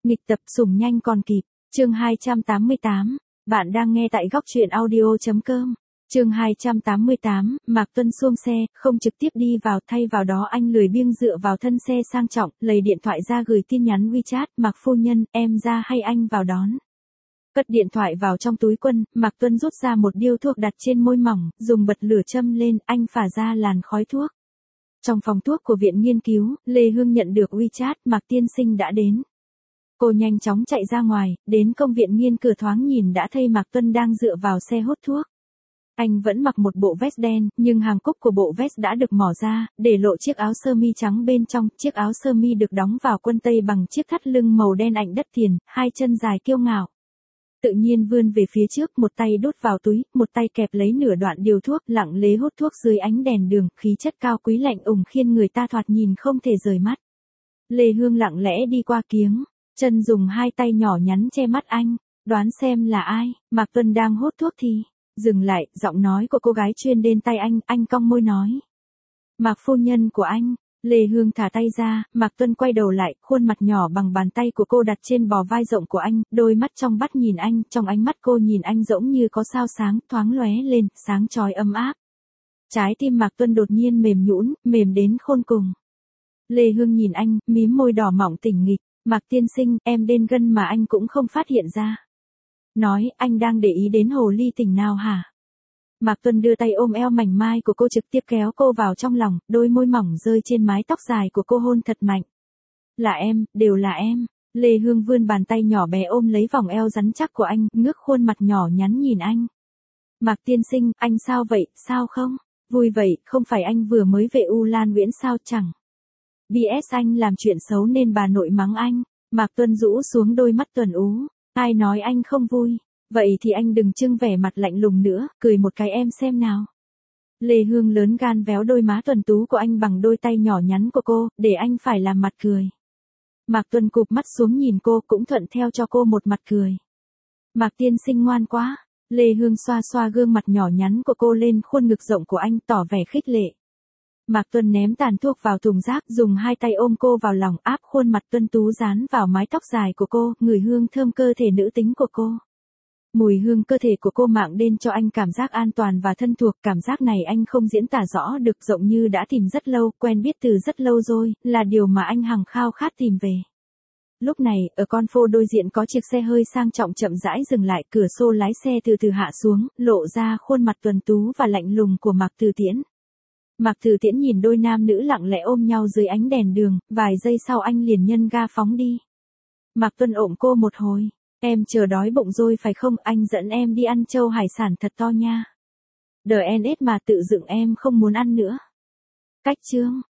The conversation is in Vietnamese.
Nghịch tập sủng nhanh còn kịp. Chương 288. Bạn đang nghe tại góc truyện audio.com. Chương 288, Mạc Tuân xuống xe, không trực tiếp đi vào, thay vào đó anh lười biếng dựa vào thân xe sang trọng, lấy điện thoại ra gửi tin nhắn WeChat, Mạc phu nhân, em ra hay anh vào đón. Cất điện thoại vào trong túi quần, Mạc Tuân rút ra một điếu thuốc đặt trên môi mỏng, dùng bật lửa châm lên, anh phả ra làn khói thuốc. Trong phòng thuốc của viện nghiên cứu, Lê Hương nhận được WeChat, Mạc tiên sinh đã đến. Cô nhanh chóng chạy ra ngoài, đến công viện nghiên cửa thoáng nhìn đã thấy Mạc Tuân đang dựa vào xe hút thuốc. Anh vẫn mặc một bộ vest đen, nhưng hàng cúc của bộ vest đã được mỏ ra, để lộ chiếc áo sơ mi trắng bên trong, chiếc áo sơ mi được đóng vào quân tây bằng chiếc thắt lưng màu đen ảnh đất tiền, hai chân dài kiêu ngạo. Tự nhiên vươn về phía trước, một tay đút vào túi, một tay kẹp lấy nửa đoạn điều thuốc, lặng lẽ hút thuốc dưới ánh đèn đường, khí chất cao quý lạnh ủng khiến người ta thoạt nhìn không thể rời mắt. Lê Hương lặng lẽ đi qua kiếng, chân dùng hai tay nhỏ nhắn che mắt anh, đoán xem là ai. Mạc Tuân đang hút thuốc thì dừng lại, giọng nói của cô gái chuyên đến tay anh cong môi nói. Mạc phu nhân của anh. Lê Hương thả tay ra, Mạc Tuân quay đầu lại, khuôn mặt nhỏ bằng bàn tay của cô đặt trên bò vai rộng của anh, đôi mắt trong vắt nhìn anh, trong ánh mắt cô nhìn anh giống như có sao sáng, thoáng lóe lên, sáng chói ấm áp. Trái tim Mạc Tuân đột nhiên mềm nhũn, mềm đến khôn cùng. Lê Hương nhìn anh, mím môi đỏ mọng tỉnh nghịch, Mạc tiên sinh, em đên gân mà anh cũng không phát hiện ra. Nói, anh đang để ý đến hồ ly tỉnh nào hả? Mạc Tuân đưa tay ôm eo mảnh mai của cô trực tiếp kéo cô vào trong lòng, đôi môi mỏng rơi trên mái tóc dài của cô hôn thật mạnh. Là em, đều là em. Lê Hương vươn bàn tay nhỏ bé ôm lấy vòng eo rắn chắc của anh, ngước khuôn mặt nhỏ nhắn nhìn anh. Mạc tiên sinh, anh sao vậy, sao không? Vui vậy, không phải anh vừa mới về U Lan Nguyễn sao chẳng? BS anh làm chuyện xấu nên bà nội mắng anh. Mạc Tuân rũ xuống đôi mắt tuần ú. Ai nói anh không vui? Vậy thì anh đừng trưng vẻ mặt lạnh lùng nữa, cười một cái em xem nào. Lê Hương lớn gan véo đôi má tuần tú của anh bằng đôi tay nhỏ nhắn của cô, để anh phải làm mặt cười. Mạc Tuân cụp mắt xuống nhìn cô, cũng thuận theo cho cô một mặt cười. Mạc tiên sinh ngoan quá. Lê Hương xoa xoa gương mặt nhỏ nhắn của cô lên khuôn ngực rộng của anh, tỏ vẻ khích lệ. Mạc Tuân ném tàn thuốc vào thùng rác, dùng hai tay ôm cô vào lòng, áp khuôn mặt tuân tú dán vào mái tóc dài của cô, ngửi hương thơm cơ thể nữ tính của cô. Mùi hương cơ thể của cô mang đến cho anh cảm giác an toàn và thân thuộc, cảm giác này anh không diễn tả rõ được, rộng như đã tìm rất lâu, quen biết từ rất lâu rồi, là điều mà anh hằng khao khát tìm về. Lúc này, ở con phố đối diện có chiếc xe hơi sang trọng chậm rãi dừng lại, cửa xô lái xe từ từ hạ xuống, lộ ra khuôn mặt tuần tú và lạnh lùng của Mạc Từ Tiễn. Mạc Từ Tiễn nhìn đôi nam nữ lặng lẽ ôm nhau dưới ánh đèn đường, vài giây sau anh liền nhân ga phóng đi. Mạc Tuân ôm cô một hồi. Em chờ đói bụng rồi phải không, anh dẫn em đi ăn trâu hải sản thật to nha. DNS mà tự dựng em không muốn ăn nữa. Cách chương.